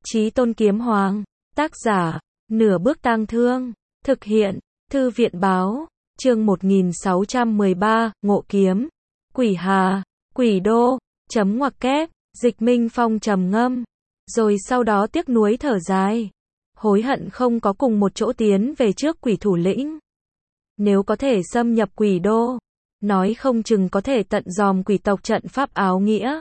Chí Tôn Kiếm Hoàng. Tác giả, Nửa Bước Tang Thương. Thực hiện, Thư viện Báo. Chương 1613, Ngộ Kiếm. Quỷ Hà, Quỷ Đô, chấm ngoặc kép, Dịch Minh Phong trầm ngâm. Rồi sau đó tiếc nuối thở dài. Hối hận không có cùng một chỗ tiến về trước quỷ thủ lĩnh. Nếu có thể xâm nhập quỷ đô, nói không chừng có thể tận dòm quỷ tộc trận pháp áo nghĩa,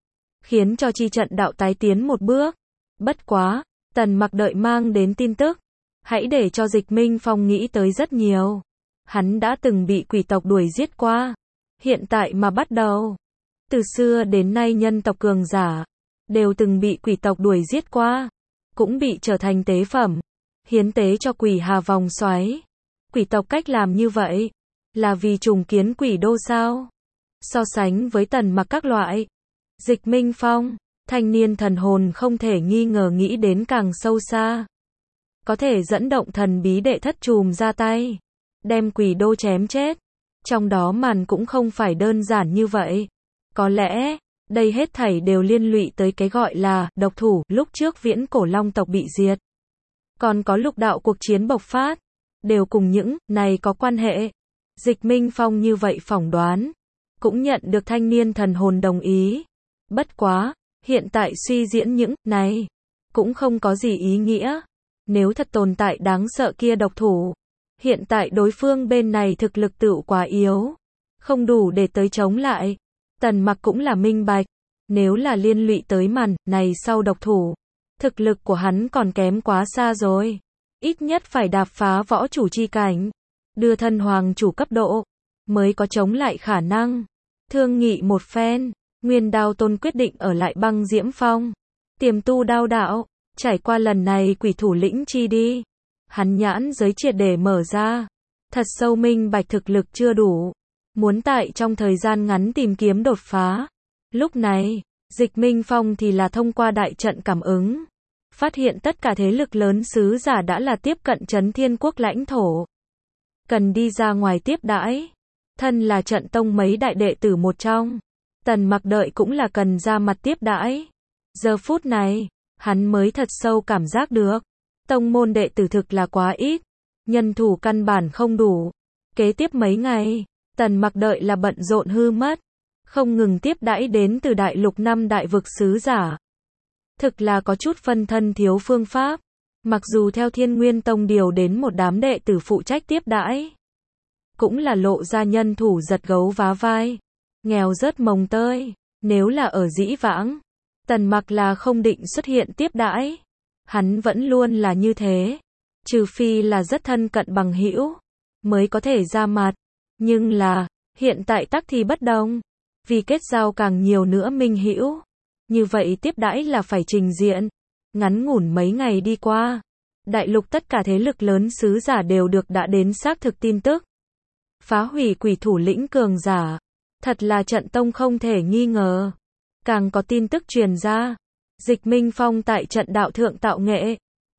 khiến cho chi trận đạo tái tiến một bước. Bất quá, Tần Mặc đợi mang đến tin tức, hãy để cho Dịch Minh Phong nghĩ tới rất nhiều. Hắn đã từng bị quỷ tộc đuổi giết qua, hiện tại mà bắt đầu. Từ xưa đến nay nhân tộc cường giả đều từng bị quỷ tộc đuổi giết qua, cũng bị trở thành tế phẩm, hiến tế cho quỷ hà vòng xoáy. Quỷ tộc cách làm như vậy là vì trùng kiến quỷ đô sao? So sánh với Tần Mặc các loại, Dịch Minh Phong, thanh niên thần hồn không thể nghi ngờ nghĩ đến càng sâu xa. Có thể dẫn động thần bí đệ thất trùm ra tay, đem quỷ đô chém chết. Trong đó màn cũng không phải đơn giản như vậy. Có lẽ, đây hết thảy đều liên lụy tới cái gọi là độc thủ lúc trước Viễn Cổ Long tộc bị diệt. Còn có lục đạo cuộc chiến bộc phát, đều cùng những này có quan hệ. Dịch Minh Phong như vậy phỏng đoán, cũng nhận được thanh niên thần hồn đồng ý. Bất quá, hiện tại suy diễn những này cũng không có gì ý nghĩa. Nếu thật tồn tại đáng sợ kia độc thủ, hiện tại đối phương bên này thực lực tựu quá yếu, không đủ để tới chống lại. Tần Mặc cũng là minh bạch, nếu là liên lụy tới màn này sau độc thủ, thực lực của hắn còn kém quá xa rồi. Ít nhất phải đạp phá võ chủ chi cảnh, đưa thân hoàng chủ cấp độ, mới có chống lại khả năng. Thương nghị một phen, Nguyên Đao Tôn quyết định ở lại Băng Diễm Phong, tiềm tu đao đạo. Trải qua lần này quỷ thủ lĩnh chi đi, hắn nhãn giới triệt để mở ra, thật sâu minh bạch thực lực chưa đủ, muốn tại trong thời gian ngắn tìm kiếm đột phá. Lúc này, Dịch Minh Phong thì là thông qua đại trận cảm ứng, phát hiện tất cả thế lực lớn sứ giả đã là tiếp cận Trấn Thiên Quốc lãnh thổ, cần đi ra ngoài tiếp đãi. Thân là trận tông mấy đại đệ tử một trong, Tần Mặc đợi cũng là cần ra mặt tiếp đãi. Giờ phút này, hắn mới thật sâu cảm giác được, tông môn đệ tử thực là quá ít, nhân thủ căn bản không đủ. Kế tiếp mấy ngày, Tần Mặc đợi là bận rộn hư mất, không ngừng tiếp đãi đến từ đại lục 5 đại vực sứ giả. Thực là có chút phân thân thiếu phương pháp, mặc dù theo Thiên Nguyên Tông điều đến một đám đệ tử phụ trách tiếp đãi, cũng là lộ ra nhân thủ giật gấu vá vai, nghèo rớt mồng tơi. Nếu là ở dĩ vãng, Tần Mặc là không định xuất hiện tiếp đãi, hắn vẫn luôn là như thế, trừ phi là rất thân cận bằng hữu mới có thể ra mặt. Nhưng là, hiện tại tắc thì bất đồng, vì kết giao càng nhiều nữa minh hữu, như vậy tiếp đãi là phải trình diện. Ngắn ngủn mấy ngày đi qua, đại lục tất cả thế lực lớn sứ giả đều được đã đến xác thực tin tức. Phá hủy quỷ thủ lĩnh cường giả, thật là trận tông không thể nghi ngờ. Càng có tin tức truyền ra, Dịch Minh Phong tại trận đạo thượng tạo nghệ,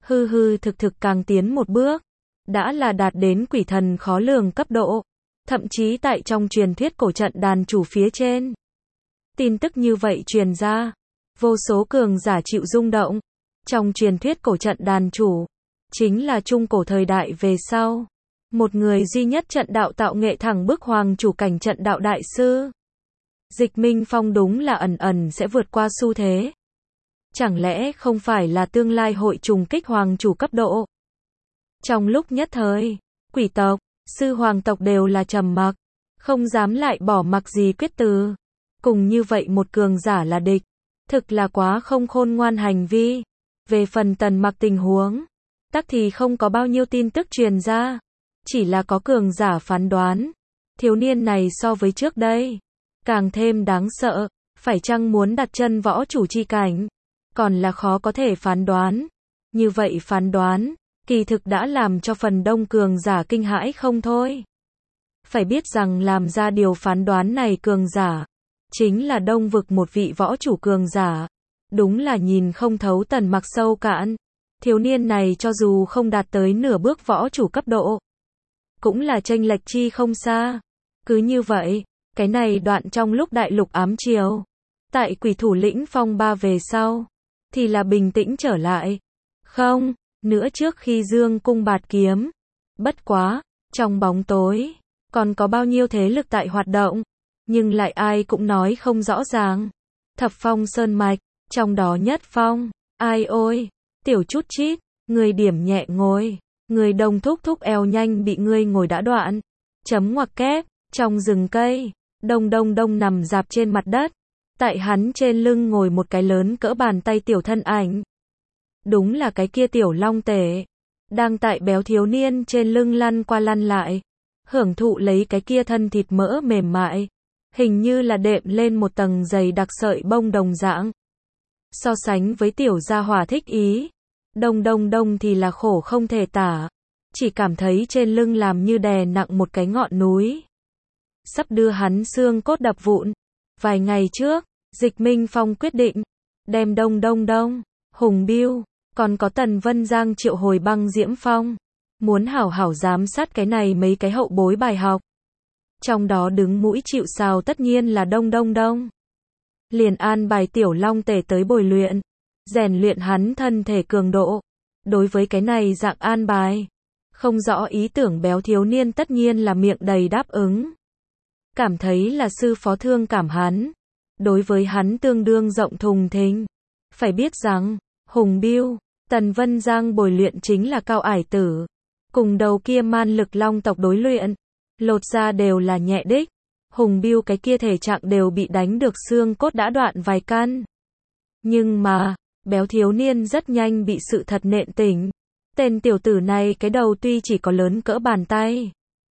hư thực càng tiến một bước, đã là đạt đến quỷ thần khó lường cấp độ, thậm chí tại trong truyền thuyết cổ trận đàn chủ phía trên. Tin tức như vậy truyền ra, vô số cường giả chịu rung động. Trong truyền thuyết cổ trận đàn chủ, chính là trung cổ thời đại về sau, một người duy nhất trận đạo tạo nghệ thẳng bước hoàng chủ cảnh trận đạo đại sư. Dịch Minh Phong đúng là ẩn sẽ vượt qua xu thế. Chẳng lẽ không phải là tương lai hội trùng kích hoàng chủ cấp độ? Trong lúc nhất thời, quỷ tộc, sư hoàng tộc đều là trầm mặc, không dám lại bỏ mặc gì quyết từ. Cùng như vậy một cường giả là địch, thực là quá không khôn ngoan hành vi. Về phần Tần Mặc tình huống, tắc thì không có bao nhiêu tin tức truyền ra, chỉ là có cường giả phán đoán, thiếu niên này so với trước đây càng thêm đáng sợ, phải chăng muốn đặt chân võ chủ chi cảnh, còn là khó có thể phán đoán. Như vậy phán đoán, kỳ thực đã làm cho phần đông cường giả kinh hãi không thôi. Phải biết rằng làm ra điều phán đoán này cường giả, chính là đông vực một vị võ chủ cường giả. Đúng là nhìn không thấu Tần Mặc sâu cạn. Thiếu niên này cho dù không đạt tới nửa bước võ chủ cấp độ, cũng là chênh lệch chi không xa. Cứ như vậy, cái này đoạn trong lúc đại lục ám triều, tại quỷ thủ lĩnh phong ba về sau, thì là bình tĩnh trở lại. Không, nữa trước khi dương cung bạt kiếm. Bất quá, trong bóng tối, còn có bao nhiêu thế lực tại hoạt động, nhưng lại ai cũng nói không rõ ràng. Thập phong sơn mạch, trong đó nhất phong, ai ôi, tiểu chút chít, người điểm nhẹ ngồi, người đông thúc thúc eo nhanh bị ngươi ngồi đã đoạn. Chấm ngoặc kép, trong rừng cây, đông đông đông nằm dạp trên mặt đất. Tại hắn trên lưng ngồi một cái lớn cỡ bàn tay tiểu thân ảnh. Đúng là cái kia tiểu long tể. Đang tại béo thiếu niên trên lưng lăn qua lăn lại. Hưởng thụ lấy cái kia thân thịt mỡ mềm mại. Hình như là đệm lên một tầng dày đặc sợi bông đồng dạng. So sánh với tiểu gia hỏa thích ý. Đông đông đông thì là khổ không thể tả. Chỉ cảm thấy trên lưng làm như đè nặng một cái ngọn núi. Sắp đưa hắn xương cốt đập vụn. Vài ngày trước, Dịch Minh Phong quyết định đem Đông Đông Đông, Hùng Bưu, còn có Tần Vân Giang triệu hồi Băng Diễm Phong. Muốn hảo hảo giám sát cái này mấy cái hậu bối bài học. Trong đó đứng mũi chịu sào tất nhiên là Đông Đông Đông. Liền an bài tiểu long tể tới bồi luyện, rèn luyện hắn thân thể cường độ. Đối với cái này dạng an bài, không rõ ý tưởng béo thiếu niên tất nhiên là miệng đầy đáp ứng. Cảm thấy là sư phó thương cảm hắn. Đối với hắn tương đương rộng thùng thình. Phải biết rằng, Hùng Bưu, Tần Vân Giang bồi luyện chính là cao ải tử. Cùng đầu kia man lực long tộc đối luyện. Lột ra đều là nhẹ đích. Hùng Bưu cái kia thể trạng đều bị đánh được xương cốt đã đoạn vài căn. Nhưng mà, béo thiếu niên rất nhanh bị sự thật nện tỉnh. Tên tiểu tử này cái đầu tuy chỉ có lớn cỡ bàn tay.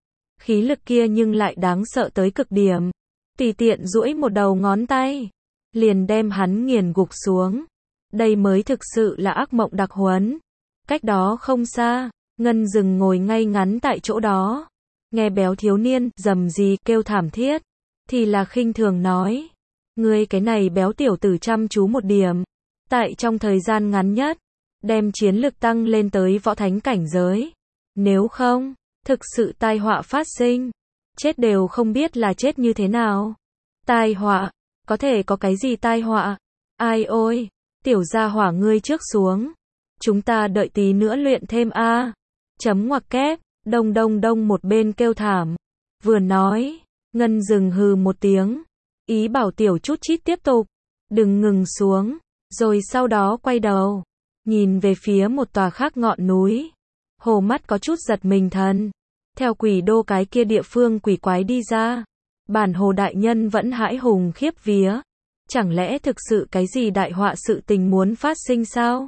Khí lực kia nhưng lại đáng sợ tới cực điểm. Tùy tiện duỗi một đầu ngón tay, liền đem hắn nghiền gục xuống. Đây mới thực sự là ác mộng đặc huấn. Cách đó không xa, Ngân Dừng ngồi ngay ngắn tại chỗ đó. Nghe béo thiếu niên rầm rì kêu thảm thiết, thì là khinh thường nói. Ngươi cái này béo tiểu tử chăm chú một điểm. Tại trong thời gian ngắn nhất, đem chiến lực tăng lên tới võ thánh cảnh giới. Nếu không, thực sự tai họa phát sinh. Chết đều không biết là chết như thế nào. Tai họa, có thể có cái gì tai họa? Ai ôi, tiểu gia hỏa ngươi trước xuống. Chúng ta đợi tí nữa luyện thêm a. Chấm ngoặc kép, Đông Đông Đông một bên kêu thảm. Vừa nói, Ngân Dừng hừ một tiếng. Ý bảo tiểu chút chít tiếp tục. Đừng ngừng xuống. Rồi sau đó quay đầu. Nhìn về phía một tòa khác ngọn núi. Hồ mắt có chút giật mình thần. Theo quỷ đô cái kia địa phương quỷ quái đi ra. Bản hồ đại nhân vẫn hãi hùng khiếp vía. Chẳng lẽ thực sự cái gì đại họa sự tình muốn phát sinh sao?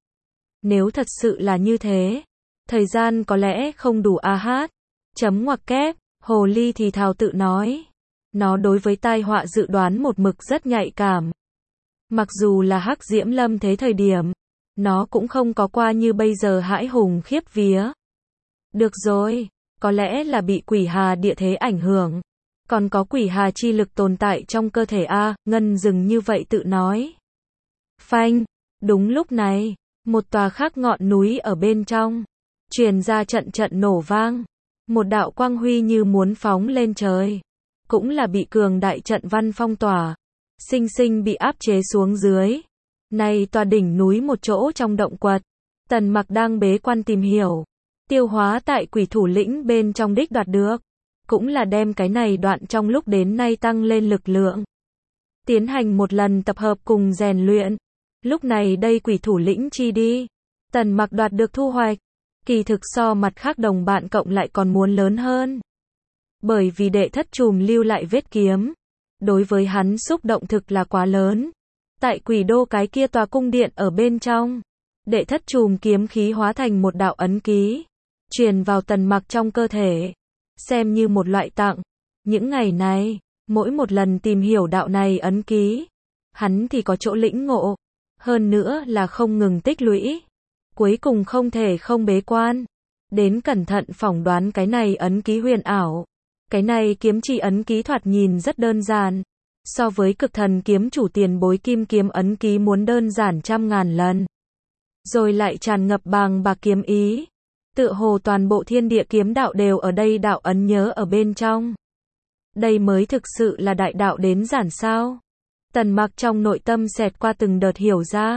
Nếu thật sự là như thế, thời gian có lẽ không đủ a hát. Chấm ngoặc kép, hồ ly thì thào tự nói. Nó đối với tai họa dự đoán một mực rất nhạy cảm. Mặc dù là Hắc Diễm Lâm thế thời điểm, nó cũng không có qua như bây giờ hãi hùng khiếp vía. Được rồi, có lẽ là bị quỷ hà địa thế ảnh hưởng. Còn có quỷ hà chi lực tồn tại trong cơ thể a. Ngân Dừng như vậy tự nói. Phanh, đúng lúc này, một tòa khác ngọn núi ở bên trong, truyền ra trận trận nổ vang. Một đạo quang huy như muốn phóng lên trời. Cũng là bị cường đại trận văn phong tỏa. Sinh sinh bị áp chế xuống dưới. Này tòa đỉnh núi một chỗ trong động quật. Tần Mặc đang bế quan tìm hiểu. Tiêu hóa tại quỷ thủ lĩnh bên trong đích đoạt được. Cũng là đem cái này đoạn trong lúc đến nay tăng lên lực lượng. Tiến hành một lần tập hợp cùng rèn luyện. Lúc này đây quỷ thủ lĩnh chi đi. Tần Mặc đoạt được thu hoạch. Kỳ thực so mặt khác đồng bạn cộng lại còn muốn lớn hơn. Bởi vì đệ thất trùm lưu lại vết kiếm. Đối với hắn xúc động thực là quá lớn. Tại quỷ đô cái kia tòa cung điện ở bên trong. Đệ thất trùm kiếm khí hóa thành một đạo ấn ký. Truyền vào Tần Mặc trong cơ thể. Xem như một loại tặng. Những ngày này, mỗi một lần tìm hiểu đạo này ấn ký. Hắn thì có chỗ lĩnh ngộ. Hơn nữa là không ngừng tích lũy. Cuối cùng không thể không bế quan. Đến cẩn thận phỏng đoán cái này ấn ký huyền ảo. Cái này kiếm chỉ ấn ký thoạt nhìn rất đơn giản. So với cực thần kiếm chủ tiền bối kim kiếm ấn ký muốn đơn giản trăm ngàn lần. Rồi lại tràn ngập bàng bạc kiếm ý. Tựa hồ toàn bộ thiên địa kiếm đạo đều ở đây đạo ấn nhớ ở bên trong. Đây mới thực sự là đại đạo đến giản sao. Tần Mặc trong nội tâm xẹt qua từng đợt hiểu ra.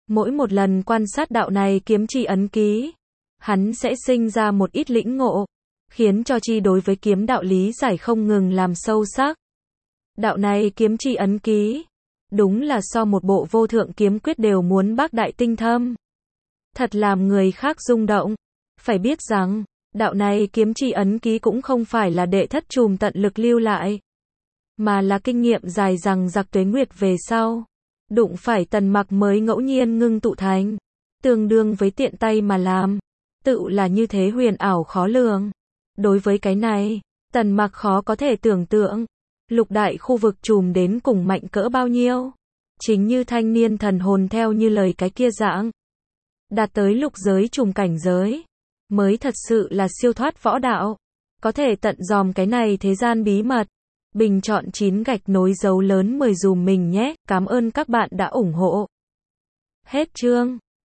Mỗi một lần quan sát đạo này kiếm chi ấn ký, hắn sẽ sinh ra một ít lĩnh ngộ, khiến cho chi đối với kiếm đạo lý giải không ngừng làm sâu sắc. Đạo này kiếm chi ấn ký, đúng là so một bộ vô thượng kiếm quyết đều muốn bác đại tinh thâm. Thật làm người khác rung động. Phải biết rằng, đạo này kiếm chi ấn ký cũng không phải là đệ thất trùm tận lực lưu lại, mà là kinh nghiệm dài rằng giặc tuế nguyệt về sau. Đụng phải Tần Mặc mới ngẫu nhiên ngưng tụ thành, tương đương với tiện tay mà làm, tự là như thế huyền ảo khó lường. Đối với cái này, Tần Mặc khó có thể tưởng tượng, lục đại khu vực trùm đến cùng mạnh cỡ bao nhiêu. Chính như thanh niên thần hồn theo như lời cái kia dạng, đạt tới lục giới trùm cảnh giới, mới thật sự là siêu thoát võ đạo, có thể tận dòm cái này thế gian bí mật. Bình chọn 9 gạch nối dấu lớn 10 dùm mình nhé, cảm ơn các bạn đã ủng hộ. Hết chương.